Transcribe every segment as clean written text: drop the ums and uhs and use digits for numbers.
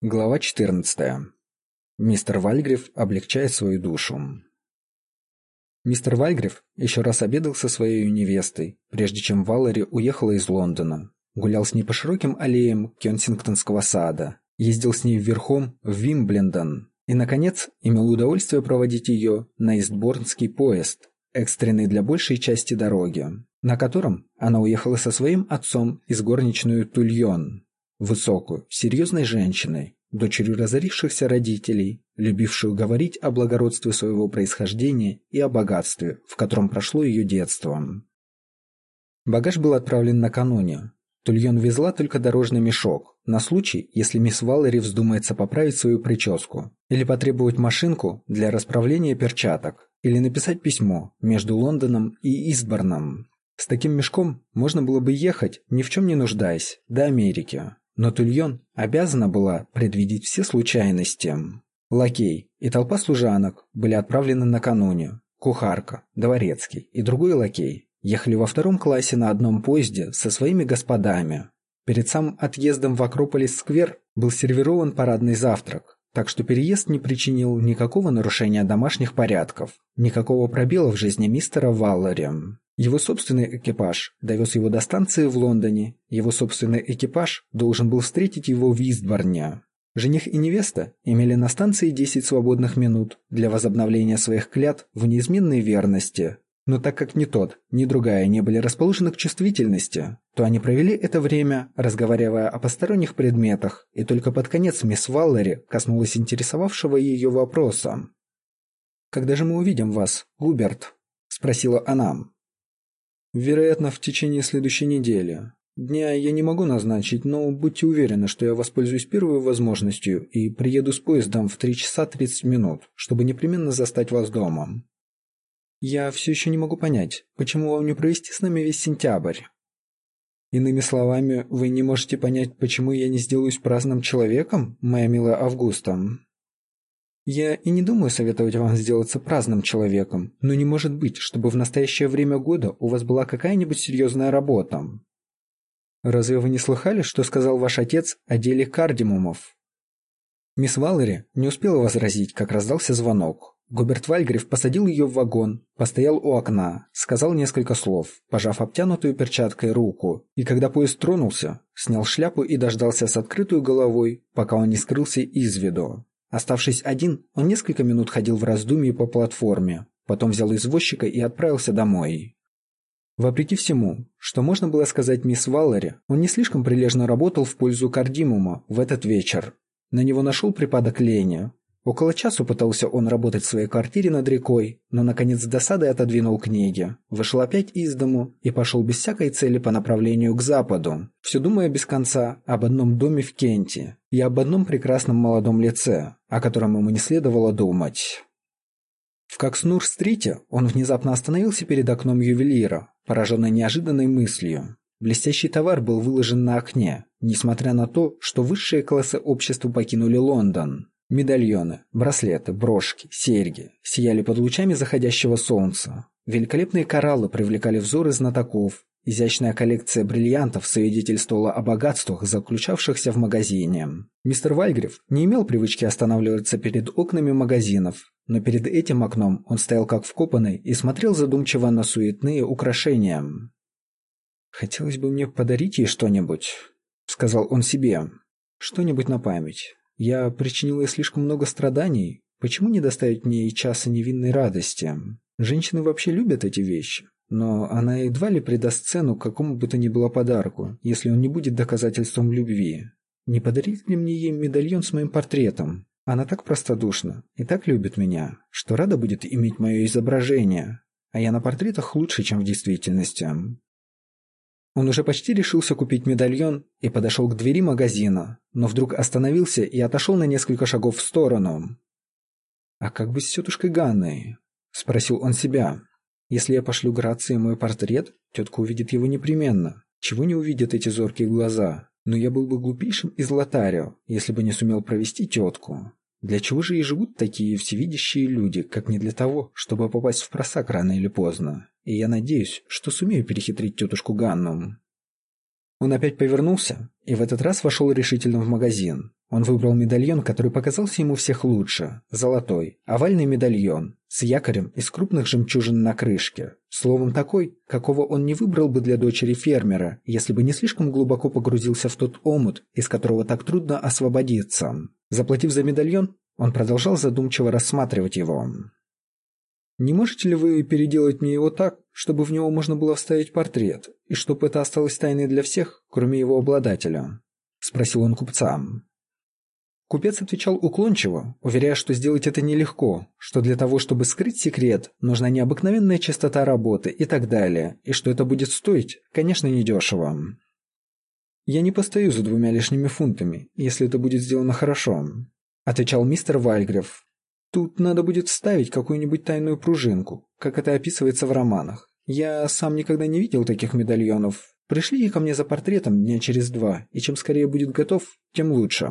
Глава 14. Мистер Вальгрив облегчает свою душу. Мистер Вальгрив еще раз обедал со своей невестой, прежде чем Валери уехала из Лондона. Гулял с ней по широким аллеям Кенсингтонского сада, ездил с ней верхом в Вимблендон и, наконец, имел удовольствие проводить ее на Истборнский поезд, экстренный для большей части дороги, на котором она уехала со своим отцом из горничную Тульон. Высокую, серьезной женщиной, дочерью разорившихся родителей, любившую говорить о благородстве своего происхождения и о богатстве, в котором прошло ее детство. Багаж был отправлен накануне. Тульон везла только дорожный мешок, на случай, если мисс Валери вздумается поправить свою прическу, или потребовать машинку для расправления перчаток, или написать письмо между Лондоном и Истборном. С таким мешком можно было бы ехать, ни в чем не нуждаясь, до Америки. Но Тульон обязана была предвидеть все случайности. Лакей и толпа служанок были отправлены накануне. Кухарка, дворецкий и другой лакей ехали во втором классе на одном поезде со своими господами. Перед самым отъездом в Акрополис-сквер был сервирован парадный завтрак, так что переезд не причинил никакого нарушения домашних порядков, никакого пробела в жизни мистера Валлери. Его собственный экипаж довез его до станции в Лондоне, его собственный экипаж должен был встретить его в Истборне. Жених и невеста имели на станции 10 свободных минут для возобновления своих клятв в неизменной верности. Но так как ни тот, ни другая не были расположены к чувствительности, то они провели это время, разговаривая о посторонних предметах, и только под конец мисс Валлери коснулась интересовавшего ее вопроса. «Когда же мы увидим вас, Губерт?» – спросила она. «Вероятно, в течение следующей недели. Дня я не могу назначить, но будьте уверены, что я воспользуюсь первой возможностью и приеду с поездом в 3 часа 30 минут, чтобы непременно застать вас дома. Я все еще не могу понять, почему вам не провести с нами весь сентябрь? Иными словами, вы не можете понять, почему я не сделаюсь праздным человеком, моя милая Августа?» «Я и не думаю советовать вам сделаться праздным человеком, но не может быть, чтобы в настоящее время года у вас была какая-нибудь серьезная работа. Разве вы не слыхали, что сказал ваш отец о деле кардимумов?» Мисс Валери не успела возразить, как раздался звонок. Губерт Вальгрив посадил ее в вагон, постоял у окна, сказал несколько слов, пожав обтянутую перчаткой руку, и когда поезд тронулся, снял шляпу и дождался с открытой головой, пока он не скрылся из виду. Оставшись один, он несколько минут ходил в раздумье по платформе, потом взял извозчика и отправился домой. Вопреки всему, что можно было сказать мисс Валлери, он не слишком прилежно работал в пользу кардимума в этот вечер. На него нашел припадок лени. Около часу пытался он работать в своей квартире над рекой, но наконец с досадой отодвинул книги, вышел опять из дому и пошел без всякой цели по направлению к западу, все думая без конца об одном доме в Кенте и об одном прекрасном молодом лице, о котором ему не следовало думать. В Кокснур-стрите он внезапно остановился перед окном ювелира, пораженный неожиданной мыслью. Блестящий товар был выложен на окне, несмотря на то, что высшие классы общества покинули Лондон. Медальоны, браслеты, брошки, серьги сияли под лучами заходящего солнца. Великолепные кораллы привлекали взоры знатоков. Изящная коллекция бриллиантов свидетельствовала о богатствах, заключавшихся в магазине. Мистер Вальгрив не имел привычки останавливаться перед окнами магазинов, но перед этим окном он стоял как вкопанный и смотрел задумчиво на суетные украшения. «Хотелось бы мне подарить ей что-нибудь», — сказал он себе, — «что-нибудь на память. Я причинил ей слишком много страданий. Почему не доставить мне и часа невинной радости? Женщины вообще любят эти вещи. Но она едва ли придаст цену какому бы то ни было подарку, если он не будет доказательством любви. Не подарить ли мне ей медальон с моим портретом? Она так простодушна и так любит меня, что рада будет иметь мое изображение. А я на портретах лучше, чем в действительности». Он уже почти решился купить медальон и подошел к двери магазина, но вдруг остановился и отошел на несколько шагов в сторону. «А как быть с тетушкой Ганной?» – спросил он себя. «Если я пошлю Грации мой портрет, тетка увидит его непременно. Чего не увидят эти зоркие глаза? Но я был бы глупейшим из Лотарио, если бы не сумел провести тетку. Для чего же и живут такие всевидящие люди, как не для того, чтобы попасть в просак рано или поздно? И я надеюсь, что сумею перехитрить тетушку Ганну». Он опять повернулся и в этот раз вошел решительно в магазин. Он выбрал медальон, который показался ему всех лучше. Золотой, овальный медальон, с якорем из крупных жемчужин на крышке. Словом, такой, какого он не выбрал бы для дочери фермера, если бы не слишком глубоко погрузился в тот омут, из которого так трудно освободиться. Заплатив за медальон, он продолжал задумчиво рассматривать его. «Не можете ли вы переделать мне его так, чтобы в него можно было вставить портрет, и чтобы это осталось тайной для всех, кроме его обладателя?» – спросил он купца. Купец отвечал уклончиво, уверяя, что сделать это нелегко, что для того, чтобы скрыть секрет, нужна необыкновенная частота работы и так далее, и что это будет стоить, конечно, недешево. «Я не постою за 2 лишними фунтами, если это будет сделано хорошо», – отвечал мистер Вальгрив. «Тут надо будет вставить какую-нибудь тайную пружинку, как это описывается в романах. Я сам никогда не видел таких медальонов. Пришлите ко мне за портретом дня через 2, и чем скорее будет готов, тем лучше».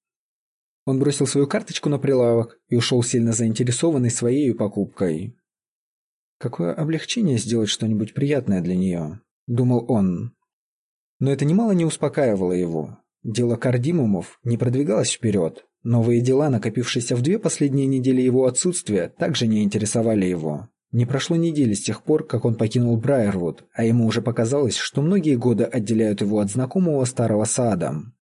Он бросил свою карточку на прилавок и ушел сильно заинтересованный своей покупкой. «Какое облегчение сделать что-нибудь приятное для нее», – думал он. Но это немало не успокаивало его. Дело Кардимумов не продвигалось вперед. Новые дела, накопившиеся в 2 последние недели его отсутствия, также не интересовали его. Не прошло недели с тех пор, как он покинул Брайервуд, а ему уже показалось, что многие годы отделяют его от знакомого старого сада.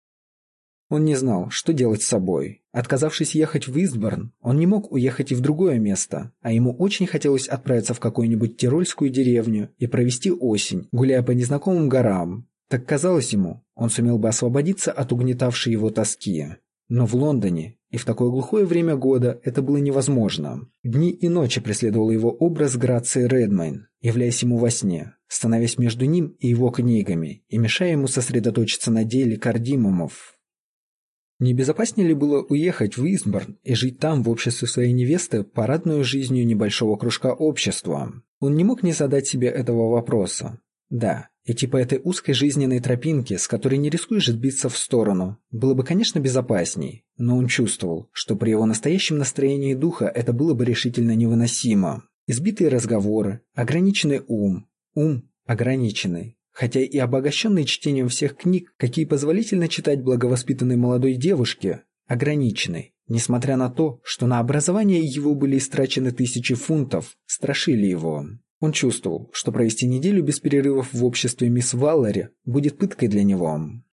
Он не знал, что делать с собой. Отказавшись ехать в Истборн, он не мог уехать и в другое место, а ему очень хотелось отправиться в какую-нибудь тирольскую деревню и провести осень, гуляя по незнакомым горам. Так казалось ему, он сумел бы освободиться от угнетавшей его тоски. Но в Лондоне и в такое глухое время года это было невозможно. Дни и ночи преследовал его образ Грации Редмейн, являясь ему во сне, становясь между ним и его книгами и мешая ему сосредоточиться на деле Кардимумов. Не безопаснее ли было уехать в Истборн и жить там в обществе своей невесты парадную жизнью небольшого кружка общества? Он не мог не задать себе этого вопроса. Да, идти по этой узкой жизненной тропинке, с которой не рискуешь сбиться в сторону, было бы, конечно, безопасней, но он чувствовал, что при его настоящем настроении духа это было бы решительно невыносимо. Избитые разговоры, ограниченный ум ограниченный, хотя и обогащенный чтением всех книг, какие позволительно читать благовоспитанной молодой девушке, ограниченный, несмотря на то, что на образование его были истрачены 1000 фунтов, страшили его. Он чувствовал, что провести неделю без перерывов в обществе мисс Валлери будет пыткой для него.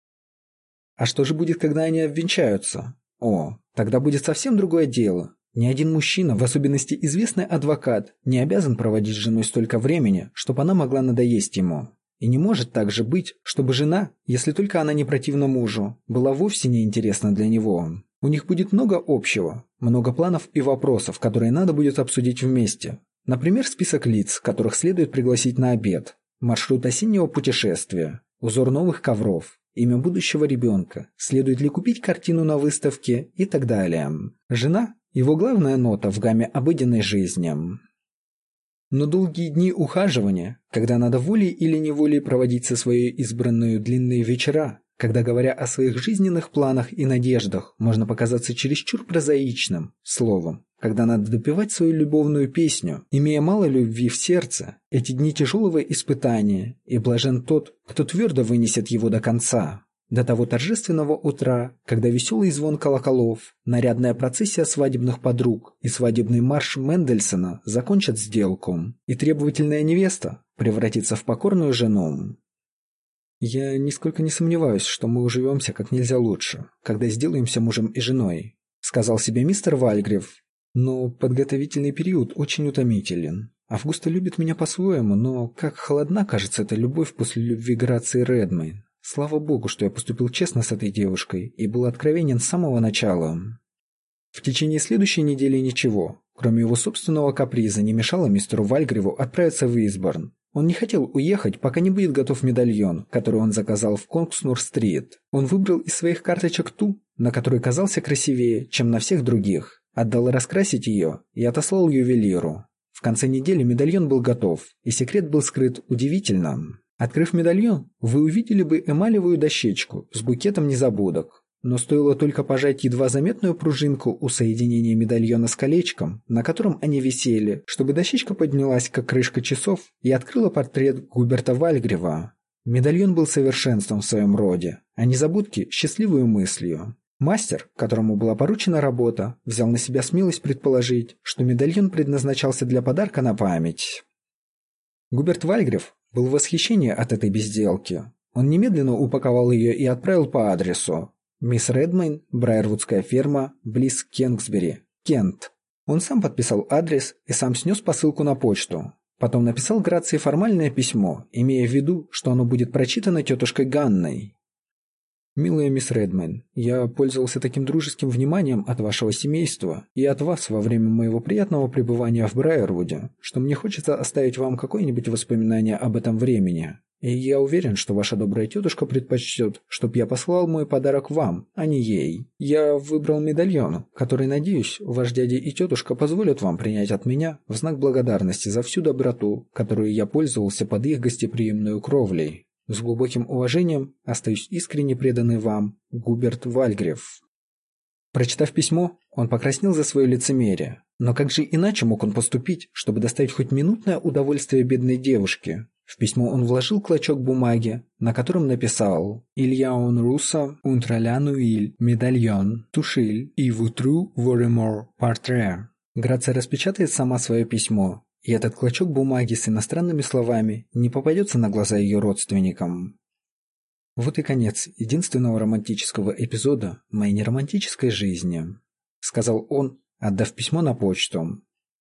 А что же будет, когда они обвенчаются? О, тогда будет совсем другое дело. Ни один мужчина, в особенности известный адвокат, не обязан проводить с женой столько времени, чтобы она могла надоесть ему. И не может также быть, чтобы жена, если только она не противна мужу, была вовсе не интересна для него. У них будет много общего, много планов и вопросов, которые надо будет обсудить вместе. Например, список лиц, которых следует пригласить на обед, маршрут осеннего путешествия, узор новых ковров, имя будущего ребенка, следует ли купить картину на выставке и так далее. Жена – его главная нота в гамме обыденной жизни. Но долгие дни ухаживания, когда надо волей или неволей проводить со своей избранной длинные вечера, когда, говоря о своих жизненных планах и надеждах, можно показаться чересчур прозаичным, словом, когда надо допевать свою любовную песню, имея мало любви в сердце, эти дни тяжелого испытания, и блажен тот, кто твердо вынесет его до конца. До того торжественного утра, когда веселый звон колоколов, нарядная процессия свадебных подруг и свадебный марш Мендельсона закончат сделку, и требовательная невеста превратится в покорную жену. «Я нисколько не сомневаюсь, что мы уживемся как нельзя лучше, когда сделаемся мужем и женой», — сказал себе мистер Вальгрив. «Но подготовительный период очень утомителен. Августа любит меня по-своему, но как холодна кажется эта любовь после любви Грации Редмейн. Слава богу, что я поступил честно с этой девушкой и был откровенен с самого начала». В течение следующей недели ничего, кроме его собственного каприза, не мешало мистеру Вальгриву отправиться в Истборн. Он не хотел уехать, пока не будет готов медальон, который он заказал в Конгснур-стрит. Он выбрал из своих карточек ту, на которой казался красивее, чем на всех других, отдал раскрасить ее и отослал ювелиру. В конце недели медальон был готов, и секрет был скрыт удивительно. Открыв медальон, вы увидели бы эмалевую дощечку с букетом незабудок. Но стоило только пожать едва заметную пружинку у соединения медальона с колечком, на котором они висели, чтобы дощечка поднялась, как крышка часов, и открыла портрет Губерта Вальгрива. Медальон был совершенством в своем роде, а незабудки – счастливой мыслью. Мастер, которому была поручена работа, взял на себя смелость предположить, что медальон предназначался для подарка на память. Губерт Вальгрив был в восхищении от этой безделки. Он немедленно упаковал ее и отправил по адресу: мисс Редмейн, Брайервудская ферма, близ Кингсбери, Кент. Он сам подписал адрес и сам снес посылку на почту. Потом написал Грации формальное письмо, имея в виду, что оно будет прочитано тетушкой Ганной. «Милая мисс Редмейн, я пользовался таким дружеским вниманием от вашего семейства и от вас во время моего приятного пребывания в Брайервуде, что мне хочется оставить вам какое-нибудь воспоминание об этом времени. И я уверен, что ваша добрая тетушка предпочтет, чтоб я послал мой подарок вам, а не ей. Я выбрал медальон, который, надеюсь, ваш дядя и тетушка позволят вам принять от меня в знак благодарности за всю доброту, которую я пользовался под их гостеприимную кровлей. С глубоким уважением остаюсь искренне преданный вам, Губерт Вальгрив». Прочитав письмо, он покраснел за свое лицемерие. Но как же иначе мог он поступить, чтобы доставить хоть минутное удовольствие бедной девушке? В письмо он вложил клочок бумаги, на котором написал «Илья он руссо, унтралянуиль, медальон, тушиль, и вутру воремор партре». Грация распечатает сама свое письмо, и этот клочок бумаги с иностранными словами не попадется на глаза ее родственникам. Вот и конец единственного романтического эпизода моей неромантической жизни, сказал он, отдав письмо на почту.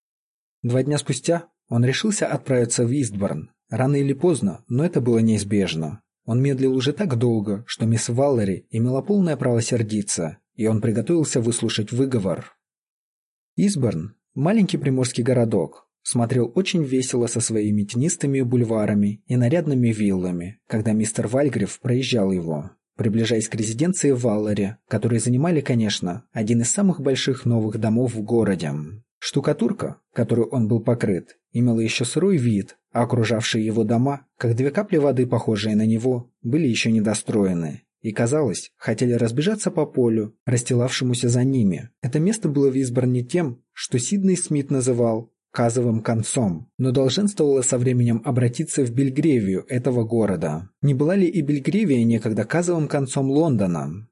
2 дня спустя он решился отправиться в Истборн. Рано или поздно, но это было неизбежно. Он медлил уже так долго, что мисс Валлери имела полное право сердиться, и он приготовился выслушать выговор. Истборн, маленький приморский городок, смотрел очень весело со своими тенистыми бульварами и нарядными виллами, когда мистер Вальгрив проезжал его, приближаясь к резиденции Валлери, которые занимали, конечно, один из самых больших новых домов в городе. Штукатурка, которой он был покрыт, имела еще сырой вид, а окружавшие его дома, как 2 капли воды, похожие на него, были еще недостроены. И, казалось, хотели разбежаться по полю, расстилавшемуся за ними. Это место было в Истборне тем, что Сидней Смит называл «казовым концом», но долженствовало со временем обратиться в Бельгревию этого города. Не была ли и Бельгревия некогда казовым концом Лондона?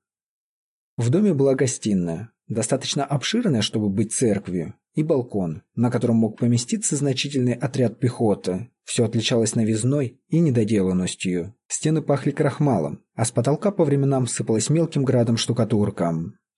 В доме была гостиная, достаточно обширная, чтобы быть церковью, и балкон, на котором мог поместиться значительный отряд пехоты. Все отличалось новизной и недоделанностью. Стены пахли крахмалом, а с потолка по временам сыпалась мелким градом штукатурка.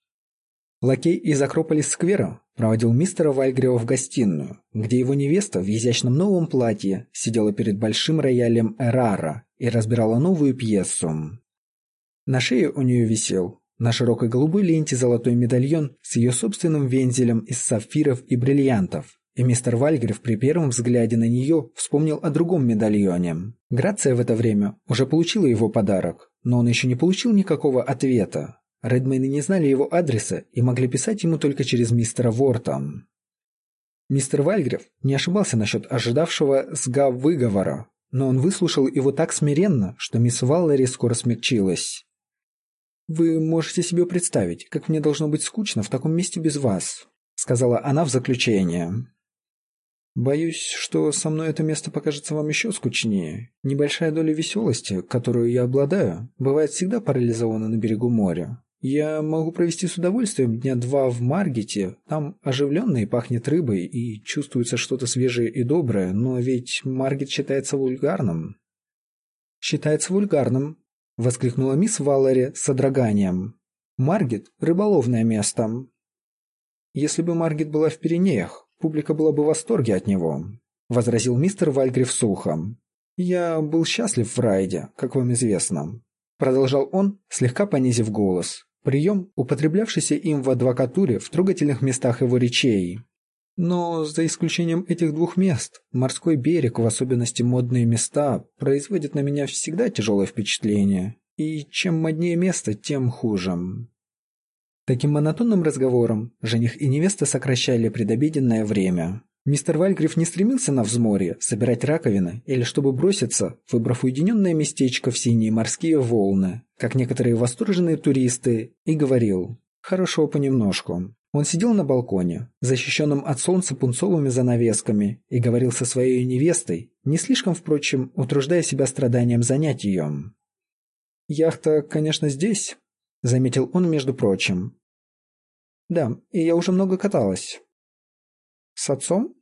Лакей из Акрополис-сквера проводил мистера Вальгрива в гостиную, где его невеста в изящном новом платье сидела перед большим роялем Эрара и разбирала новую пьесу. На шее у нее висел на широкой голубой ленте золотой медальон с ее собственным вензелем из сапфиров и бриллиантов, и мистер Вальгрив при первом взгляде на нее вспомнил о другом медальоне. Грация в это время уже получила его подарок, но он еще не получил никакого ответа. Редмейны не знали его адреса и могли писать ему только через мистера Ворта. Мистер Вальгрив не ошибался насчет ожидавшего выговора, но он выслушал его так смиренно, что мисс Валлери скоро смягчилась. «Вы можете себе представить, как мне должно быть скучно в таком месте без вас», — сказала она в заключение. «Боюсь, что со мной это место покажется вам еще скучнее. Небольшая доля веселости, которую я обладаю, бывает всегда парализована на берегу моря. Я могу провести с удовольствием 2 дня в Маргете, там оживленно и пахнет рыбой, и чувствуется что-то свежее и доброе, но ведь Маргет считается вульгарным». «Считается вульгарным», — воскликнула мисс Валлери с содроганием. «Маргет — рыболовное место». «Если бы Маргет была в Пиренеях, публика была бы в восторге от него», — возразил мистер Вальгрив сухо. «Я был счастлив в Райде, как вам известно», — продолжал он, слегка понизив голос. Прием, употреблявшийся им в адвокатуре в трогательных местах его речей. Но за исключением этих 2 мест, морской берег, в особенности модные места, производит на меня всегда тяжелое впечатление. И чем моднее место, тем хуже. Таким монотонным разговором жених и невеста сокращали предобеденное время. Мистер Вальгрив не стремился на взморье собирать раковины или чтобы броситься, выбрав уединенное местечко в синие морские волны, как некоторые восторженные туристы, и говорил «хорошо понемножку». Он сидел на балконе, защищенном от солнца пунцовыми занавесками, и говорил со своей невестой, не слишком, впрочем, утруждая себя страданием занять ее. «Яхта, конечно, здесь», — заметил он, между прочим. «Да, и я уже много каталась». «С отцом?»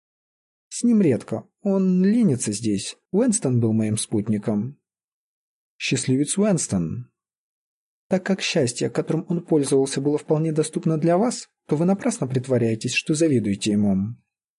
«С ним редко. Он ленится здесь. Уэнстон был моим спутником». «Счастливец Уэнстон». «Так как счастье, которым он пользовался, было вполне доступно для вас, то вы напрасно притворяетесь, что завидуете ему».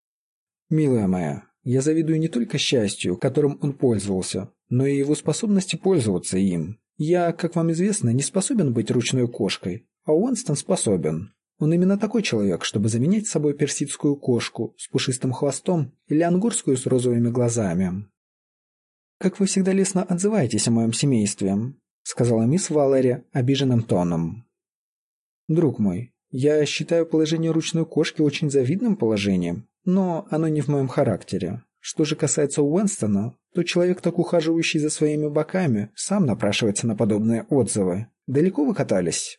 «Милая моя, я завидую не только счастью, которым он пользовался, но и его способности пользоваться им. Я, как вам известно, не способен быть ручной кошкой, а Уэнстон способен. Он именно такой человек, чтобы заменять собой персидскую кошку с пушистым хвостом или ангорскую с розовыми глазами». «Как вы всегда лестно отзываетесь о моем семействе», — сказала мисс Валери обиженным тоном. «Друг мой, я считаю положение ручной кошки очень завидным положением, но оно не в моем характере. Что же касается Уэнстона, то человек, так ухаживающий за своими боками, сам напрашивается на подобные отзывы. Далеко вы катались?»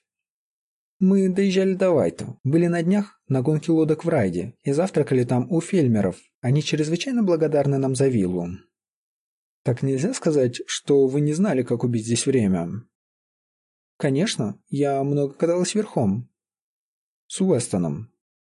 «Мы доезжали до Вайта, были на днях на гонке лодок в Райде и завтракали там у фельмеров. Они чрезвычайно благодарны нам за виллу». «Так нельзя сказать, что вы не знали, как убить здесь время?» «Конечно, я много каталась верхом». «С Уэстоном?»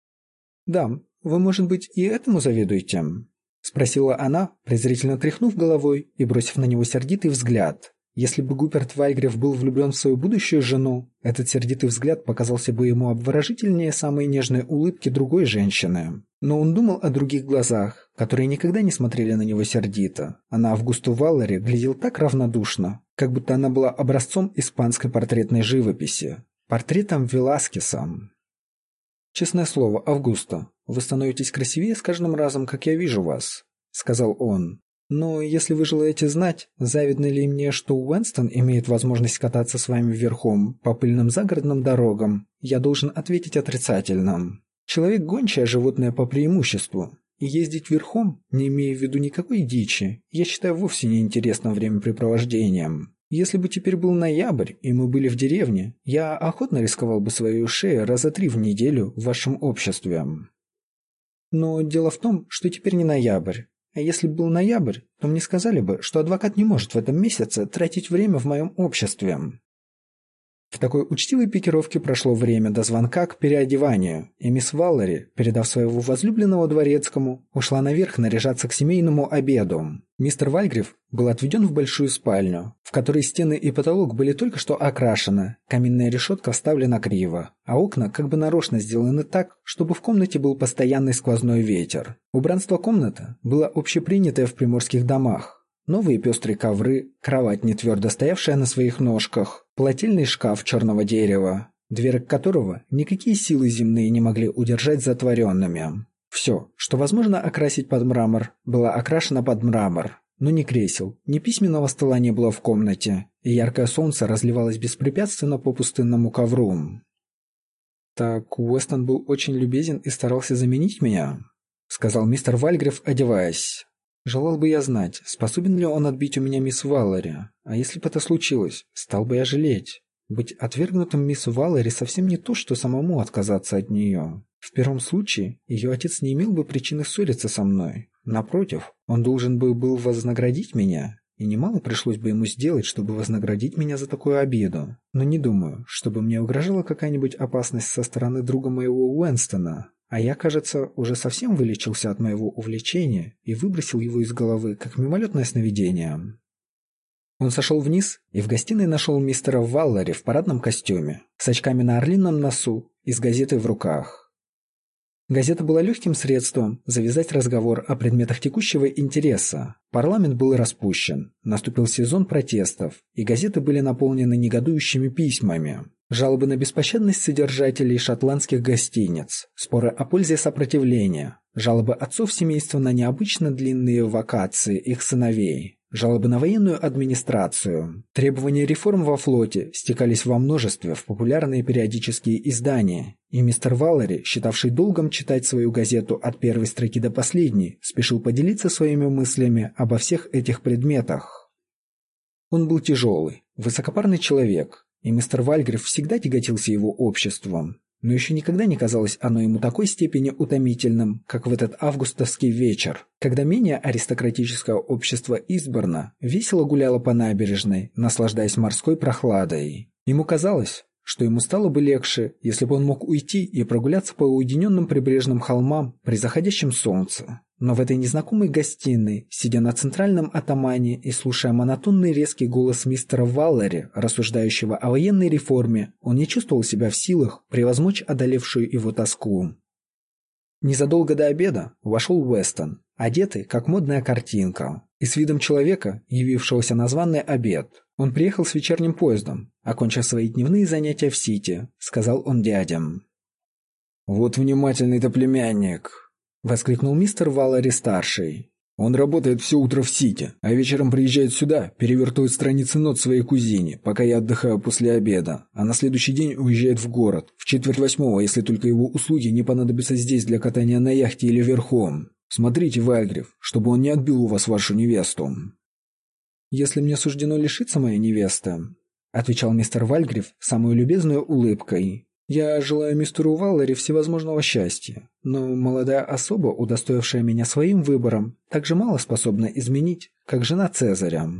«Да, вы, может быть, и этому завидуете?» — спросила она, презрительно тряхнув головой и бросив на него сердитый взгляд. Если бы Гуперт Вальгриф был влюблен в свою будущую жену, этот сердитый взгляд показался бы ему обворожительнее самой нежной улыбки другой женщины. Но он думал о других глазах, которые никогда не смотрели на него сердито, а на Августу Валлери глядел так равнодушно, как будто она была образцом испанской портретной живописи, портретом Веласкеса. «Честное слово, Августа, вы становитесь красивее с каждым разом, как я вижу вас», — сказал он. «Но если вы желаете знать, завидно ли мне, что Уэнстон имеет возможность кататься с вами верхом по пыльным загородным дорогам, я должен ответить отрицательно. Человек — гончее животное по преимуществу, и ездить верхом, не имея в виду никакой дичи, я считаю вовсе неинтересным времяпрепровождением. Если бы теперь был ноябрь, и мы были в деревне, я охотно рисковал бы свою шею раза 3 в неделю в вашем обществе. Но дело в том, что теперь не ноябрь. А если бы был ноябрь, то мне сказали бы, что адвокат не может в этом месяце тратить время в моем обществе». В такой учтивой пикировке прошло время до звонка к переодеванию, и мисс Валлери, передав своего возлюбленного дворецкому, ушла наверх наряжаться к семейному обеду. Мистер Вальгриф был отведен в большую спальню, в которой стены и потолок были только что окрашены, каминная решетка вставлена криво, а окна как бы нарочно сделаны так, чтобы в комнате был постоянный сквозной ветер. Убранство комнаты было общепринятое в приморских домах. Новые пестрые ковры, кровать, не твердо стоявшая на своих ножках, плательный шкаф черного дерева, дверок которого никакие силы земные не могли удержать затворенными. Все, что возможно окрасить под мрамор, было окрашено под мрамор, но ни кресел, ни письменного стола не было в комнате, и яркое солнце разливалось беспрепятственно по пустынному ковру. «Так Уэстон был очень любезен и старался заменить меня», — сказал мистер Вальгриф, одеваясь. «Желал бы я знать, способен ли он отбить у меня мисс Валлери, а если бы это случилось, стал бы я жалеть. Быть отвергнутым мисс Валлери совсем не то, что самому отказаться от нее. В первом случае, ее отец не имел бы причины ссориться со мной. Напротив, он должен был вознаградить меня, и немало пришлось бы ему сделать, чтобы вознаградить меня за такую обиду. Но не думаю, чтобы мне угрожала какая-нибудь опасность со стороны друга моего Уэнстона. А я, кажется, уже совсем вылечился от моего увлечения и выбросил его из головы, как мимолетное сновидение». Он сошел вниз и в гостиной нашел мистера Валлери в парадном костюме, с очками на орлином носу и с газетой в руках. Газета была легким средством завязать разговор о предметах текущего интереса. Парламент был распущен, наступил сезон протестов, и газеты были наполнены негодующими письмами. Жалобы на беспощадность содержателей шотландских гостиниц, споры о пользе сопротивления, жалобы отцов семейства на необычно длинные вакации их сыновей, жалобы на военную администрацию, требования реформ во флоте стекались во множестве в популярные периодические издания, и мистер Валлери, считавший долгом читать свою газету от первой строки до последней, спешил поделиться своими мыслями обо всех этих предметах. Он был тяжелый, высокопарный человек, и мистер Вальгриф всегда тяготился его обществом. но еще никогда не казалось оно ему такой степени утомительным, как в этот августовский вечер, когда менее аристократическое общество Истборна весело гуляло по набережной, наслаждаясь морской прохладой. Ему казалось, что ему стало бы легче, если бы он мог уйти и прогуляться по уединенным прибрежным холмам при заходящем солнце. Но в этой незнакомой гостиной, сидя на центральном оттамане и слушая монотонный резкий голос мистера Валлери, рассуждающего о военной реформе, он не чувствовал себя в силах превозмочь одолевшую его тоску. Незадолго до обеда вошел Уэстон, одетый как модная картинка, и с видом человека, явившегося на званый обед. Он приехал с вечерним поездом, окончив свои дневные занятия в Сити, сказал он дядям. «Вот внимательный-то племянник!» — воскликнул мистер Валлери-старший. «Он работает все утро в Сити, а вечером приезжает сюда, перевертывает страницы нот своей кузине, пока я отдыхаю после обеда, а на следующий день уезжает в город, в 7:45, если только его услуги не понадобятся здесь для катания на яхте или верхом. Смотрите, Вальгриф, чтобы он не отбил у вас вашу невесту». «Если мне суждено лишиться моей невесты», — отвечал мистер Вальгриф самой любезной улыбкой, «я желаю мистеру Валлери всевозможного счастья, но молодая особа, удостоившая меня своим выбором, так же мало способна изменить, как жена Цезаря».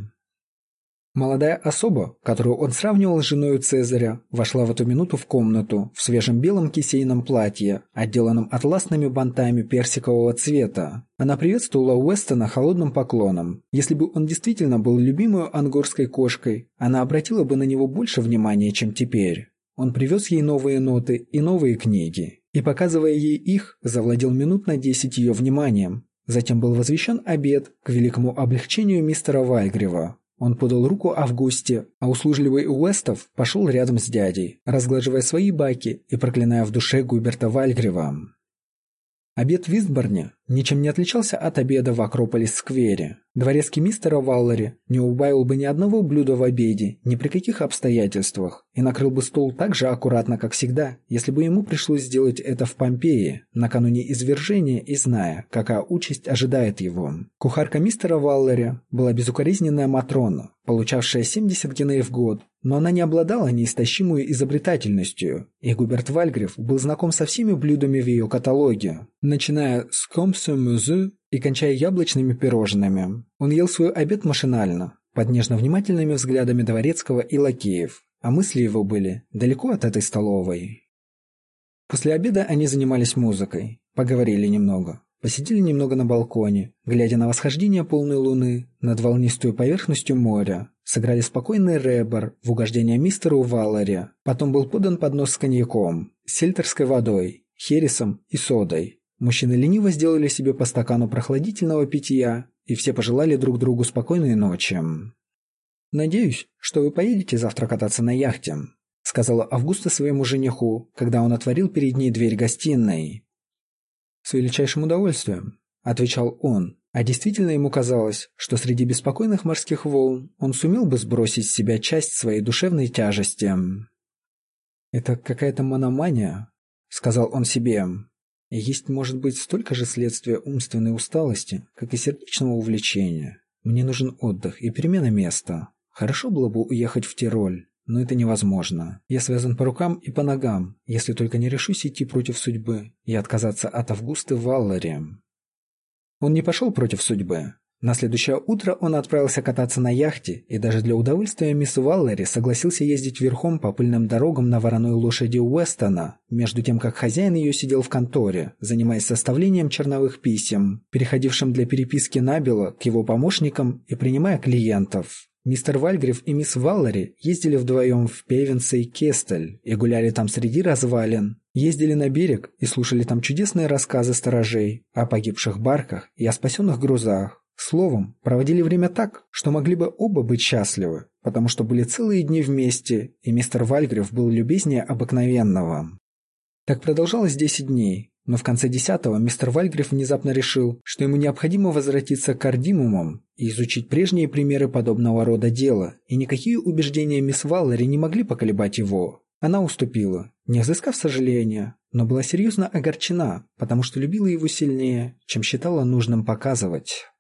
Молодая особа, которую он сравнивал с женой Цезаря, вошла в эту минуту в комнату в свежем белом кисейном платье, отделанном атласными бантами персикового цвета. Она приветствовала Уэстона холодным поклоном. Если бы он действительно был любимой ангорской кошкой, она обратила бы на него больше внимания, чем теперь. Он привез ей новые ноты и новые книги, и, показывая ей их, завладел минут на 10 ее вниманием. Затем был возвещен обед к великому облегчению мистера Вальгрива. Он подал руку Августе, а услужливый Уэстов пошел рядом с дядей, разглаживая свои баки и проклиная в душе Губерта Вальгрива. Обед в Истборне ничем не отличался от обеда в Акрополис-сквере. Дворецкий мистера Валлери не убавил бы ни одного блюда в обеде ни при каких обстоятельствах и накрыл бы стол так же аккуратно, как всегда, если бы ему пришлось сделать это в Помпеи, накануне извержения и зная, какая участь ожидает его. Кухарка мистера Валлери была безукоризненная Матрона, получавшая 70 гиней в год, но она не обладала неистощимой изобретательностью, и Губерт Вальгриф был знаком со всеми блюдами в ее каталоге, начиная с комсомюзы и кончая яблочными пирожными. Он ел свой обед машинально, под нежно-внимательными взглядами дворецкого и лакеев, а мысли его были далеко от этой столовой. После обеда они занимались музыкой, поговорили немного, посидели немного на балконе, глядя на восхождение полной луны над волнистую поверхностью моря, сыграли спокойный ребер в угождение мистеру Валлери, потом был подан поднос с коньяком, сельтерской водой, хересом и содой. Мужчины лениво сделали себе по стакану прохладительного питья, и все пожелали друг другу спокойной ночи. «Надеюсь, что вы поедете завтра кататься на яхте», — сказала Августа своему жениху, когда он отворил перед ней дверь гостиной. «С величайшим удовольствием», — отвечал он, а действительно ему казалось, что среди беспокойных морских волн он сумел бы сбросить с себя часть своей душевной тяжести. «Это какая-то мономания», — сказал он себе. И есть, может быть, столько же следствия умственной усталости, как и сердечного увлечения. Мне нужен отдых и перемена места. Хорошо было бы уехать в Тироль, но это невозможно. Я связан по рукам и по ногам, если только не решусь идти против судьбы и отказаться от Августы Валлери. Он не пошел против судьбы. На следующее утро он отправился кататься на яхте и даже для удовольствия мисс Валлери согласился ездить верхом по пыльным дорогам на вороной лошади Уэстона, между тем как хозяин ее сидел в конторе, занимаясь составлением черновых писем, переходившим для переписки набело к его помощникам и принимая клиентов. Мистер Вальгриф и мисс Валлери ездили вдвоем в Певенсе и Кестель и гуляли там среди развалин, ездили на берег и слушали там чудесные рассказы сторожей о погибших барках и о спасенных грузах. Словом, проводили время так, что могли бы оба быть счастливы, потому что были целые дни вместе, и мистер Вальгриф был любезнее обыкновенного. Так продолжалось 10 дней, но в конце 10-го мистер Вальгриф внезапно решил, что ему необходимо возвратиться к кардимумам и изучить прежние примеры подобного рода дела, и никакие убеждения мисс Валлери не могли поколебать его. Она уступила, не взыскав сожаления, но была серьезно огорчена, потому что любила его сильнее, чем считала нужным показывать.